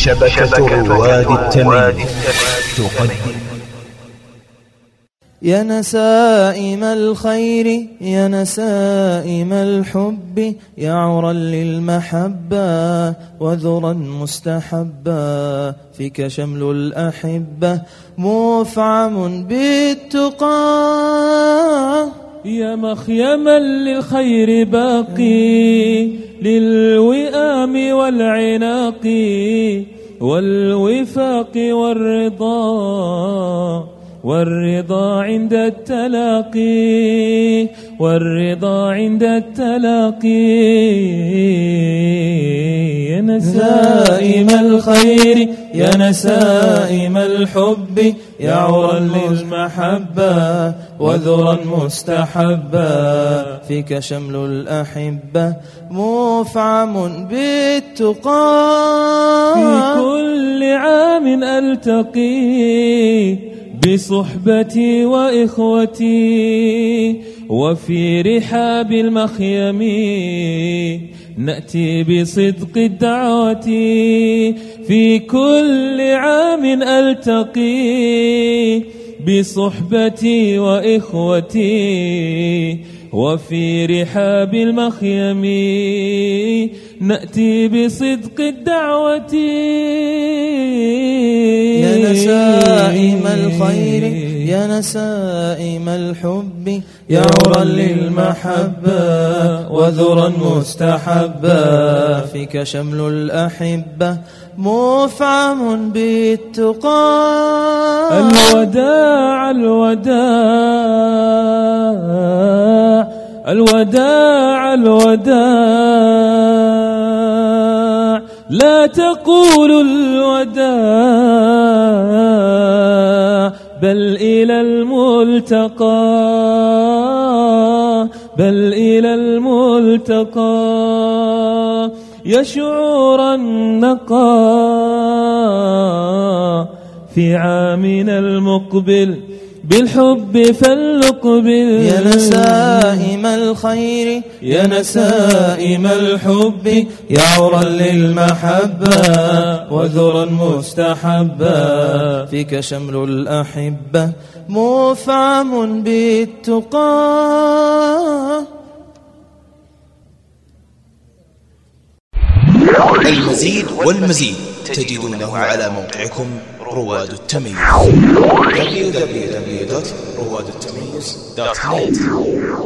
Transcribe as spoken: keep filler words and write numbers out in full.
شبكة رواد التمييز تقدم. يا نسائم الخير يا نسائم الحب يا عرا للمحبة وذرا مستحبا فيك شمل الأحبة مفعم بالتقى. يا مخيما للخير باقي للوئام والعناق والوفاق والرضا والرضا عند التلاقي والرضا عند التلاقي. يا نسائم الخير يا نسائم الحب يا عرا للمحبة وذرا مستحبا فيك شمل الأحبة مفعم بالتقى. في كل عام ألتقي بصحبتي وإخوتي وفي رحاب المخيم نأتي بصدق الدعوة. في كل عام ألتقي بصحبتي وإخوتي وفي رحاب المخيم نأتي بصدق الدعوة. يا نسائم الخير يا نسائم الحب يا عرا للمحبة وذرا مستحبا فيك شمل الأحبة مفعم بالتقى. الوداع الوداع الوداع الوداع لا تقولوا الوداع بل إلى الملتقى بل إلى الملتقى. يا شعور النقى في عامنا المقبل بالحب فلنقبل. يا نسائم الخير يا نسائم الحب يا عرا للمحبة وذرا مستحبا فيك شمل الأحبة مفعم بالتقى. المزيد والمزيد تجدونه على موقعكم رواد التمييز دبليو دبليو دبليو دوت رواد التمييز دوت نت.